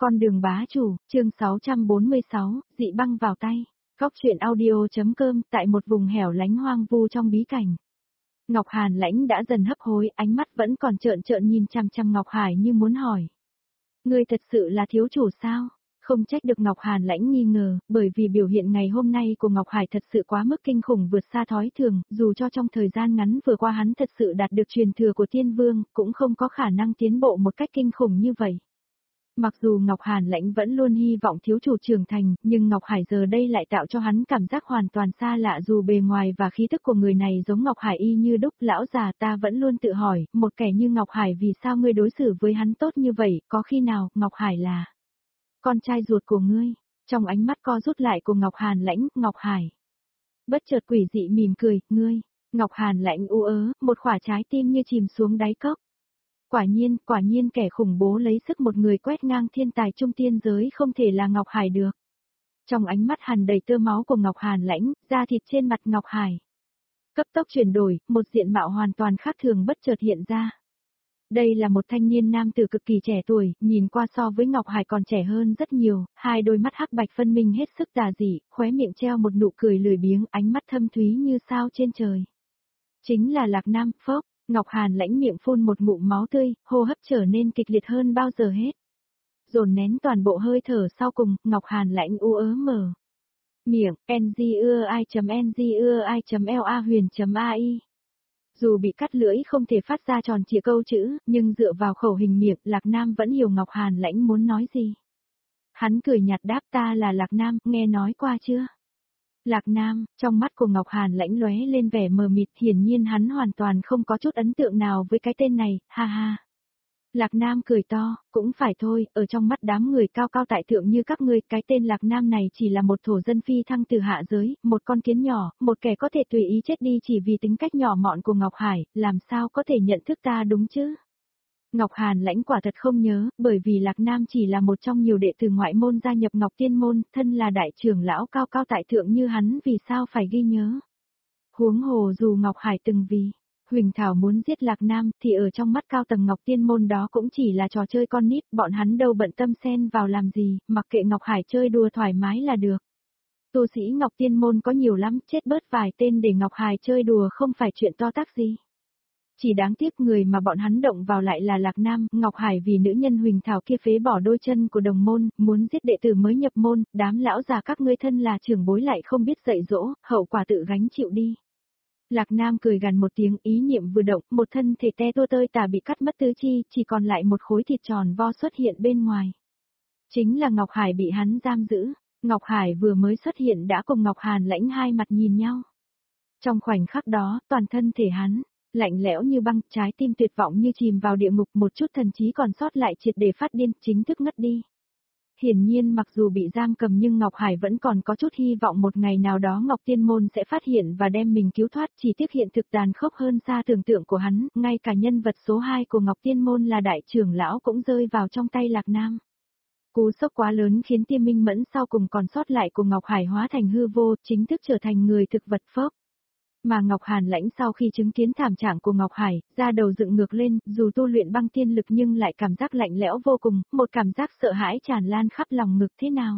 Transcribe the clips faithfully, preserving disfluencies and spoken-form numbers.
Con đường bá chủ, chương sáu trăm bốn mươi sáu, dị băng vào tay. Góc truyện audio.com tại một vùng hẻo lánh hoang vu trong bí cảnh. Ngọc Hàn Lãnh đã dần hấp hối, ánh mắt vẫn còn trợn trợn nhìn chằm chằm Ngọc Hải như muốn hỏi. Ngươi thật sự là thiếu chủ sao? Không trách được Ngọc Hàn Lãnh nghi ngờ, bởi vì biểu hiện ngày hôm nay của Ngọc Hải thật sự quá mức kinh khủng vượt xa thói thường, dù cho trong thời gian ngắn vừa qua hắn thật sự đạt được truyền thừa của Tiên Vương, cũng không có khả năng tiến bộ một cách kinh khủng như vậy. Mặc dù Ngọc Hàn Lãnh vẫn luôn hy vọng thiếu chủ trưởng thành, nhưng Ngọc Hải giờ đây lại tạo cho hắn cảm giác hoàn toàn xa lạ dù bề ngoài và khí tức của người này giống Ngọc Hải y như đúc. Lão già, ta vẫn luôn tự hỏi, một kẻ như Ngọc Hải vì sao ngươi đối xử với hắn tốt như vậy, có khi nào Ngọc Hải là con trai ruột của ngươi? Trong ánh mắt co rút lại của Ngọc Hàn Lãnh, Ngọc Hải bất chợt quỷ dị mỉm cười, ngươi. Ngọc Hàn Lãnh u ớ, một quả trái tim như chìm xuống đáy cốc. Quả nhiên, quả nhiên kẻ khủng bố lấy sức một người quét ngang thiên tài trung tiên giới không thể là Ngọc Hải được. Trong ánh mắt hằn đầy tơ máu của Ngọc Hàn Lãnh, da thịt trên mặt Ngọc Hải cấp tốc chuyển đổi, một diện mạo hoàn toàn khác thường bất chợt hiện ra. Đây là một thanh niên nam tử cực kỳ trẻ tuổi, nhìn qua so với Ngọc Hải còn trẻ hơn rất nhiều, hai đôi mắt hắc bạch phân minh hết sức tà dị, khóe miệng treo một nụ cười lười biếng, ánh mắt thâm thúy như sao trên trời. Chính là Lạc Nam. Phốc. Ngọc Hàn Lãnh miệng phun một ngụm máu tươi, hô hấp trở nên kịch liệt hơn bao giờ hết. Dồn nén toàn bộ hơi thở sau cùng, Ngọc Hàn Lãnh u ớ mở miệng, ngui.ngui.la huyền.ai. Dù bị cắt lưỡi không thể phát ra tròn trịa câu chữ, nhưng dựa vào khẩu hình miệng, Lạc Nam vẫn hiểu Ngọc Hàn Lãnh muốn nói gì. Hắn cười nhạt đáp, ta là Lạc Nam, nghe nói qua chưa? Lạc Nam, trong mắt của Ngọc Hàn Lãnh lóe lên vẻ mờ mịt, hiển nhiên hắn hoàn toàn không có chút ấn tượng nào với cái tên này, ha ha. Lạc Nam cười to, cũng phải thôi, ở trong mắt đám người cao cao tại thượng như các ngươi, cái tên Lạc Nam này chỉ là một thổ dân phi thăng từ hạ giới, một con kiến nhỏ, một kẻ có thể tùy ý chết đi chỉ vì tính cách nhỏ mọn của Ngọc Hải, làm sao có thể nhận thức ta đúng chứ? Ngọc Hàn Lãnh quả thật không nhớ, bởi vì Lạc Nam chỉ là một trong nhiều đệ tử ngoại môn gia nhập Ngọc Tiên môn, thân là đại trưởng lão cao cao tại thượng như hắn vì sao phải ghi nhớ. Huống hồ dù Ngọc Hải từng vì Huỳnh Thảo muốn giết Lạc Nam thì ở trong mắt cao tầng Ngọc Tiên môn đó cũng chỉ là trò chơi con nít, bọn hắn đâu bận tâm xen vào làm gì, mặc kệ Ngọc Hải chơi đùa thoải mái là được. Tu sĩ Ngọc Tiên môn có nhiều lắm, chết bớt vài tên để Ngọc Hải chơi đùa không phải chuyện to tát gì. Chỉ đáng tiếc người mà bọn hắn động vào lại là Lạc Nam. Ngọc Hải vì nữ nhân Huỳnh Thảo kia phế bỏ đôi chân của đồng môn, muốn giết đệ tử mới nhập môn, đám lão già các ngươi thân là trưởng bối lại không biết dạy dỗ, hậu quả tự gánh chịu đi. Lạc Nam cười gằn một tiếng, ý niệm vừa động, một thân thể te tua tơi tả bị cắt mất tứ chi, chỉ còn lại một khối thịt tròn vo xuất hiện bên ngoài. Chính là Ngọc Hải bị hắn giam giữ. Ngọc Hải vừa mới xuất hiện đã cùng Ngọc Hàn Lãnh hai mặt nhìn nhau. Trong khoảnh khắc đó, toàn thân thể hắn lạnh lẽo như băng, trái tim tuyệt vọng như chìm vào địa ngục, một chút thần trí còn sót lại triệt để phát điên, chính thức ngất đi. Hiển nhiên mặc dù bị giam cầm nhưng Ngọc Hải vẫn còn có chút hy vọng một ngày nào đó Ngọc Tiên môn sẽ phát hiện và đem mình cứu thoát, chỉ tiếc hiện thực tàn khốc hơn xa tưởng tượng của hắn, ngay cả nhân vật số hai của Ngọc Tiên môn là đại trưởng lão cũng rơi vào trong tay Lạc Nam. Cú sốc quá lớn khiến Tiêm Minh Mẫn sau cùng còn sót lại của Ngọc Hải hóa thành hư vô, chính thức trở thành người thực vật phốc. Mà Ngọc Hàn Lãnh sau khi chứng kiến thảm trạng của Ngọc Hải, da đầu dựng ngược lên, dù tu luyện băng tiên lực nhưng lại cảm giác lạnh lẽo vô cùng, một cảm giác sợ hãi tràn lan khắp lòng ngực. Thế nào?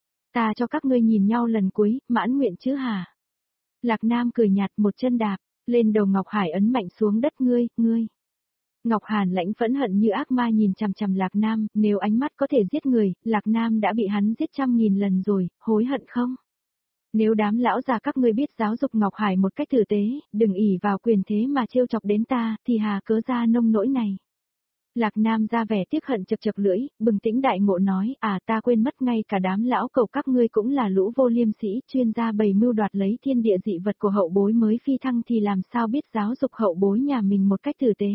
Ta cho các ngươi nhìn nhau lần cuối, mãn nguyện chứ hả? Lạc Nam cười nhạt, một chân đạp lên đầu Ngọc Hải ấn mạnh xuống đất. Ngươi, ngươi. Ngọc Hàn Lãnh phẫn hận như ác ma nhìn chằm chằm Lạc Nam, nếu ánh mắt có thể giết người, Lạc Nam đã bị hắn giết trăm nghìn lần rồi, hối hận không? Nếu đám lão già các ngươi biết giáo dục Ngọc Hải một cách tử tế, đừng ỷ vào quyền thế mà trêu chọc đến ta, thì hà cớ ra nông nỗi này. Lạc Nam ra vẻ tiếc hận chật chật lưỡi, bừng tỉnh đại ngộ nói, à ta quên mất ngay cả đám lão cẩu các ngươi cũng là lũ vô liêm sĩ, chuyên gia bày mưu đoạt lấy thiên địa dị vật của hậu bối mới phi thăng thì làm sao biết giáo dục hậu bối nhà mình một cách tử tế.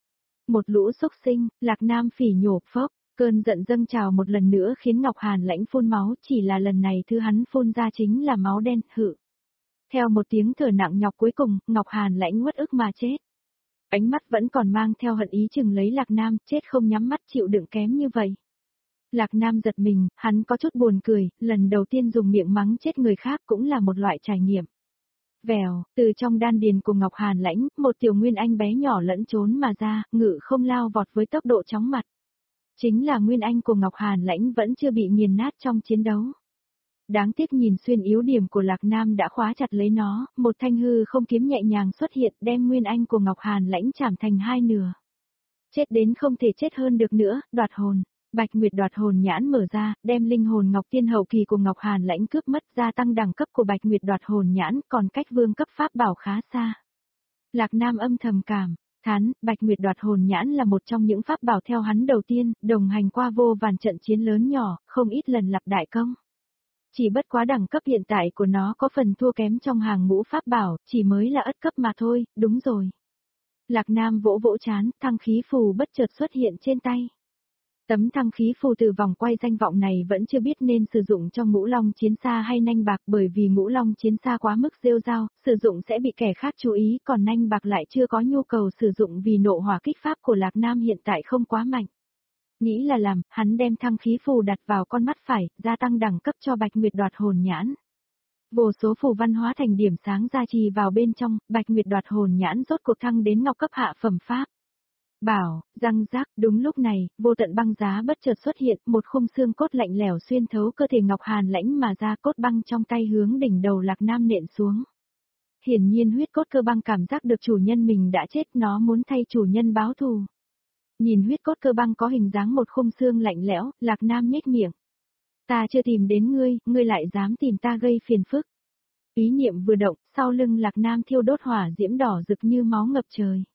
Một lũ xúc sinh, Lạc Nam phỉ nhổ. Phốc. Cơn giận dâng trào một lần nữa khiến Ngọc Hàn Lãnh phun máu, chỉ là lần này thứ hắn phun ra chính là máu đen. Hự. Theo một tiếng thở nặng nhọc cuối cùng, Ngọc Hàn Lãnh uất ức mà chết. Ánh mắt vẫn còn mang theo hận ý chừng lấy Lạc Nam, chết không nhắm mắt chịu đựng kém như vậy. Lạc Nam giật mình, hắn có chút buồn cười, lần đầu tiên dùng miệng mắng chết người khác cũng là một loại trải nghiệm. Vèo, từ trong đan điền của Ngọc Hàn Lãnh, một tiểu nguyên anh bé nhỏ lẫn trốn mà ra, ngự không lao vọt với tốc độ chóng mặt. Chính là nguyên anh của Ngọc Hàn Lãnh vẫn chưa bị nghiền nát trong chiến đấu. Đáng tiếc nhìn xuyên yếu điểm của Lạc Nam đã khóa chặt lấy nó, một thanh hư không kiếm nhẹ nhàng xuất hiện đem nguyên anh của Ngọc Hàn Lãnh chảm thành hai nửa. Chết đến không thể chết hơn được nữa, đoạt hồn. Bạch Nguyệt đoạt hồn nhãn mở ra, đem linh hồn Ngọc Tiên hậu kỳ của Ngọc Hàn Lãnh cướp mất, gia tăng đẳng cấp của Bạch Nguyệt đoạt hồn nhãn, còn cách vương cấp pháp bảo khá xa. Lạc Nam âm thầm cảm thán, Bạch Nguyệt đoạt hồn nhãn là một trong những pháp bảo theo hắn đầu tiên, đồng hành qua vô vàn trận chiến lớn nhỏ, không ít lần lặp đại công. Chỉ bất quá đẳng cấp hiện tại của nó có phần thua kém trong hàng ngũ pháp bảo, chỉ mới là ất cấp mà thôi, đúng rồi. Lạc Nam vỗ vỗ chán, thăng khí phù bất chợt xuất hiện trên tay. Tấm thăng khí phù từ vòng quay danh vọng này vẫn chưa biết nên sử dụng cho ngũ long chiến xa hay nanh bạc, bởi vì ngũ long chiến xa quá mức rêu rao, sử dụng sẽ bị kẻ khác chú ý, còn nanh bạc lại chưa có nhu cầu sử dụng vì nộ hỏa kích pháp của Lạc Nam hiện tại không quá mạnh. Nghĩ là làm, hắn đem thăng khí phù đặt vào con mắt phải, gia tăng đẳng cấp cho Bạch Nguyệt đoạt hồn nhãn. Vô số phù văn hóa thành điểm sáng gia trì vào bên trong, Bạch Nguyệt đoạt hồn nhãn rốt cuộc thăng đến ngọc cấp hạ phẩm pháp. Bảo, răng rác, đúng lúc này, vô tận băng giá bất chợt xuất hiện, một khung xương cốt lạnh lẽo xuyên thấu cơ thể Ngọc Hàn Lãnh mà ra, cốt băng trong tay hướng đỉnh đầu Lạc Nam nện xuống. Hiển nhiên huyết cốt cơ băng cảm giác được chủ nhân mình đã chết, nó muốn thay chủ nhân báo thù. Nhìn huyết cốt cơ băng có hình dáng một khung xương lạnh lẽo, Lạc Nam nhếch miệng. Ta chưa tìm đến ngươi, ngươi lại dám tìm ta gây phiền phức. Ý niệm vừa động, sau lưng Lạc Nam thiêu đốt hỏa diễm đỏ rực như máu ngập trời.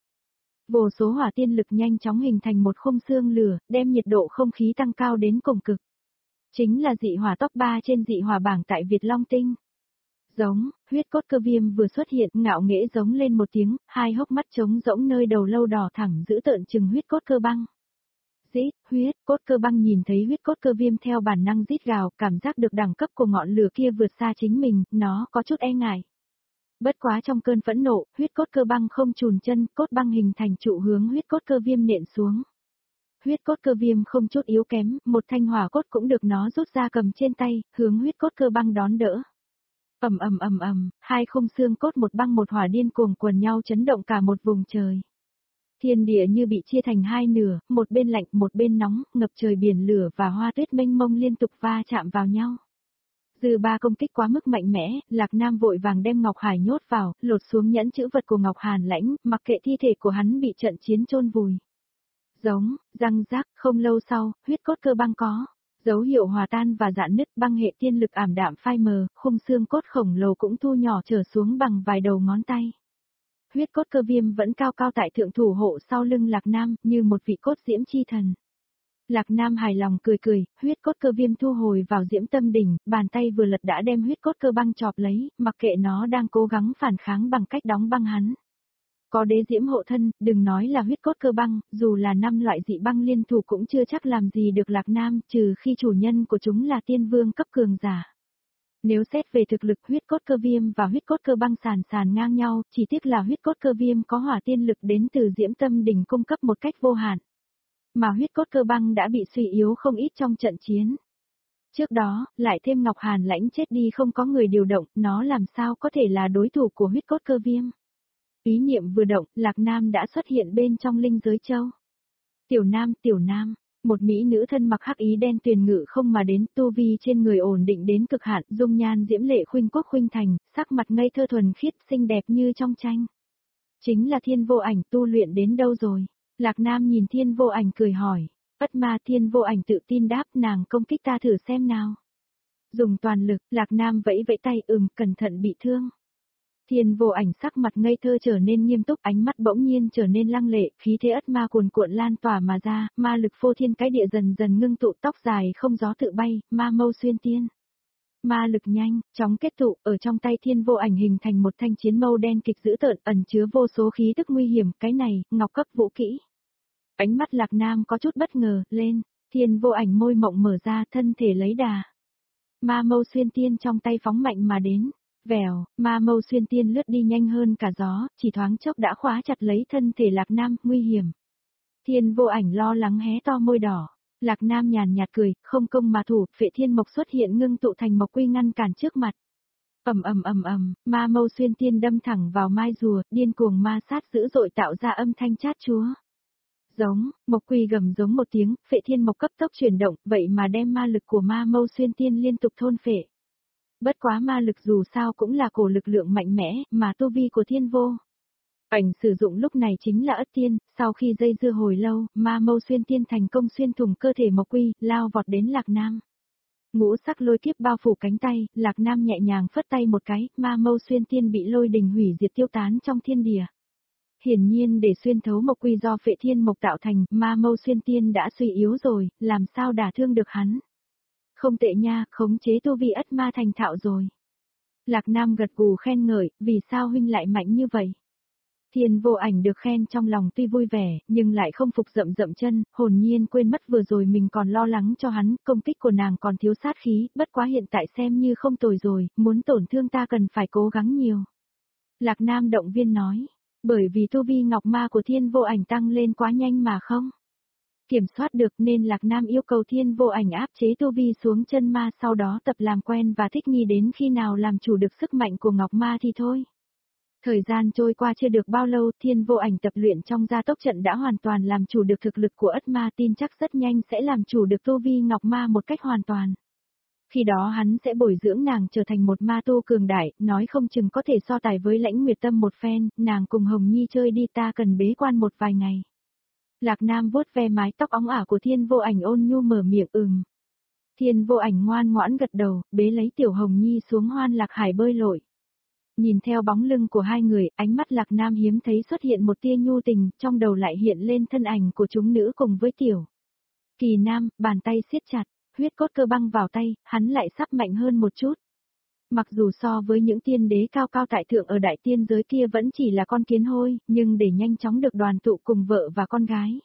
Vô số hỏa tiên lực nhanh chóng hình thành một khung xương lửa, đem nhiệt độ không khí tăng cao đến cùng cực. Chính là dị hỏa top ba trên dị hỏa bảng tại Việt Long Tinh. Giống, huyết cốt cơ viêm vừa xuất hiện, ngạo nghễ giống lên một tiếng, hai hốc mắt trống rỗng nơi đầu lâu đỏ thẳng giữ tợn chừng huyết cốt cơ băng. Rít, huyết cốt cơ băng nhìn thấy huyết cốt cơ viêm theo bản năng rít gào, cảm giác được đẳng cấp của ngọn lửa kia vượt xa chính mình, nó có chút e ngại. Bất quá trong cơn phẫn nộ, huyết cốt cơ băng không chùn chân, cốt băng hình thành trụ hướng huyết cốt cơ viêm nện xuống. Huyết cốt cơ viêm không chút yếu kém, một thanh hỏa cốt cũng được nó rút ra cầm trên tay, hướng huyết cốt cơ băng đón đỡ. Ầm ầm ầm ầm, hai khung xương cốt một băng một hỏa điên cuồng quần nhau chấn động cả một vùng trời. Thiên địa như bị chia thành hai nửa, một bên lạnh, một bên nóng, ngập trời biển lửa và hoa tuyết mênh mông liên tục va chạm vào nhau. Dư ba công kích quá mức mạnh mẽ, Lạc Nam vội vàng đem Ngọc Hải nhốt vào, lột xuống nhẫn chữ vật của Ngọc Hàn Lãnh, mặc kệ thi thể của hắn bị trận chiến chôn vùi. Giống, răng rác, không lâu sau, huyết cốt cơ băng có dấu hiệu hòa tan và rạn nứt, băng hệ tiên lực ảm đạm phai mờ, khung xương cốt khổng lồ cũng thu nhỏ trở xuống bằng vài đầu ngón tay. Huyết cốt cơ viêm vẫn cao cao tại thượng thủ hộ sau lưng Lạc Nam, như một vị cốt diễm chi thần. Lạc Nam hài lòng cười cười, huyết cốt cơ viêm thu hồi vào diễm tâm đỉnh, bàn tay vừa lật đã đem huyết cốt cơ băng chọp lấy, mặc kệ nó đang cố gắng phản kháng bằng cách đóng băng hắn. Có đế diễm hộ thân, đừng nói là huyết cốt cơ băng, dù là năm loại dị băng liên thủ cũng chưa chắc làm gì được Lạc Nam, trừ khi chủ nhân của chúng là tiên vương cấp cường giả. Nếu xét về thực lực, huyết cốt cơ viêm và huyết cốt cơ băng sàn sàn ngang nhau, chỉ tiếc là huyết cốt cơ viêm có hỏa tiên lực đến từ diễm tâm đỉnh cung cấp một cách vô hạn. Mà huyết cốt cơ băng đã bị suy yếu không ít trong trận chiến. Trước đó, lại thêm Ngọc Hàn Lãnh chết đi không có người điều động, nó làm sao có thể là đối thủ của huyết cốt cơ viêm. Ý niệm vừa động, Lạc Nam đã xuất hiện bên trong linh giới châu. Tiểu Nam, Tiểu Nam, một mỹ nữ thân mặc hắc ý đen tuyền ngự không mà đến, tu vi trên người ổn định đến cực hạn, dung nhan diễm lệ khuynh quốc khuynh thành, sắc mặt ngây thơ thuần khiết, xinh đẹp như trong tranh. Chính là Thiên Vô Ảnh, tu luyện đến đâu rồi? Lạc Nam nhìn Thiên Vô Ảnh cười hỏi. Ất ma Thiên Vô Ảnh tự tin đáp, nàng công kích ta thử xem nào. Dùng toàn lực, Lạc Nam vẫy vẫy tay, ừm, cẩn thận bị thương. Thiên Vô Ảnh sắc mặt ngây thơ trở nên nghiêm túc, ánh mắt bỗng nhiên trở nên lăng lệ, khí thế ất ma cuồn cuộn lan tỏa mà ra, ma lực phô thiên cái địa dần dần ngưng tụ, tóc dài không gió tự bay, ma mâu xuyên tiên. Ma lực nhanh, chóng kết tụ, ở trong tay Thiên Vô Ảnh hình thành một thanh chiến mâu đen kịch dữ tợn, ẩn chứa vô số khí tức nguy hiểm, cái này, ngọc cấp vũ kỹ. Ánh mắt Lạc Nam có chút bất ngờ, lên, Thiên Vô Ảnh môi mộng mở ra, thân thể lấy đà. Ma mâu xuyên tiên trong tay phóng mạnh mà đến, vèo, ma mâu xuyên tiên lướt đi nhanh hơn cả gió, chỉ thoáng chốc đã khóa chặt lấy thân thể Lạc Nam, nguy hiểm. Thiên Vô Ảnh lo lắng hé to môi đỏ, Lạc Nam nhàn nhạt cười, không công mà thủ, Phệ Thiên Mộc xuất hiện ngưng tụ thành mộc quy ngăn cản trước mặt. Ầm ầm ầm ầm, ma mâu xuyên tiên đâm thẳng vào mai rùa, điên cuồng ma sát dữ dội tạo ra âm thanh chát chúa. Giống, Mộc Quy gầm giống một tiếng, Phệ Thiên Mộc cấp tốc chuyển động, vậy mà đem ma lực của Ma Mâu Xuyên Tiên liên tục thôn phệ. Bất quá ma lực dù sao cũng là cổ lực lượng mạnh mẽ, mà tu vi của Thiên Vô Ảnh sử dụng lúc này chính là Ất Tiên, sau khi dây dưa hồi lâu, Ma Mâu Xuyên Tiên thành công xuyên thủng cơ thể Mộc Quy, lao vọt đến Lạc Nam. Ngũ sắc lôi kiếp bao phủ cánh tay, Lạc Nam nhẹ nhàng phất tay một cái, Ma Mâu Xuyên Tiên bị lôi đình hủy diệt tiêu tán trong thiên địa. Hiển nhiên để xuyên thấu Mộc Quy do Phệ Thiên Mộc tạo thành, Ma Mâu Xuyên Tiên đã suy yếu rồi, làm sao đả thương được hắn. Không tệ nha, khống chế tu vi ất ma thành thạo rồi. Lạc Nam gật gù khen ngợi, vì sao huynh lại mạnh như vậy? Thiên Vô Ảnh được khen trong lòng tuy vui vẻ, nhưng lại không phục dậm dậm chân, hồn nhiên quên mất vừa rồi mình còn lo lắng cho hắn, công kích của nàng còn thiếu sát khí, bất quá hiện tại xem như không tồi rồi, muốn tổn thương ta cần phải cố gắng nhiều. Lạc Nam động viên nói, bởi vì tu vi ngọc ma của Thiên Vô Ảnh tăng lên quá nhanh mà không kiểm soát được nên Lạc Nam yêu cầu Thiên Vô Ảnh áp chế tu vi xuống chân ma, sau đó tập làm quen và thích nghi đến khi nào làm chủ được sức mạnh của ngọc ma thì thôi. Thời gian trôi qua chưa được bao lâu, Thiên Vô Ảnh tập luyện trong gia tốc trận đã hoàn toàn làm chủ được thực lực của ất ma, tin chắc rất nhanh sẽ làm chủ được tu vi ngọc ma một cách hoàn toàn. Khi đó hắn sẽ bồi dưỡng nàng trở thành một ma tu cường đại, nói không chừng có thể so tài với Lãnh Nguyệt Tâm một phen, nàng cùng Hồng Nhi chơi đi, ta cần bế quan một vài ngày. Lạc Nam vuốt ve mái tóc óng ả của Thiên Vô Ảnh ôn nhu mở miệng ừm. Thiên Vô Ảnh ngoan ngoãn gật đầu, bế lấy Tiểu Hồng Nhi xuống Hoan Lạc Hải bơi lội. Nhìn theo bóng lưng của hai người, ánh mắt Lạc Nam hiếm thấy xuất hiện một tia nhu tình, trong đầu lại hiện lên thân ảnh của chúng nữ cùng với Tiểu Kỳ Nam, bàn tay siết chặt, huyết cốt cơ băng vào tay, hắn lại sắp mạnh hơn một chút. Mặc dù so với những tiên đế cao cao tại thượng ở đại tiên giới kia vẫn chỉ là con kiến hôi, nhưng để nhanh chóng được đoàn tụ cùng vợ và con gái,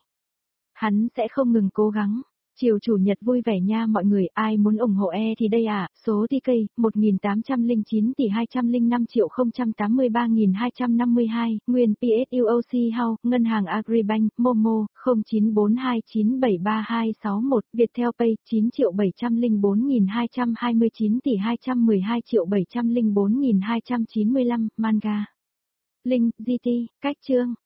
hắn sẽ không ngừng cố gắng. Chiều chủ nhật vui vẻ nha mọi người, ai muốn ủng hộ e thì đây à, số tê ca một nghìn tám trăm lẻ chín tỷ hai trăm lẻ năm triệu không trăm tám mươi ba nghìn hai trăm năm mươi hai, nguyên pê ét u ô xê House, Ngân hàng Agribank, Momo, không chín bốn hai chín bảy ba hai sáu một, Viettel Pay, chín triệu bảy trăm lẻ bốn nghìn hai trăm hai mươi chín tỷ hai trăm mười hai triệu bảy trăm lẻ bốn nghìn hai trăm chín mươi lăm, Manga. Link, giê tê, cách chương.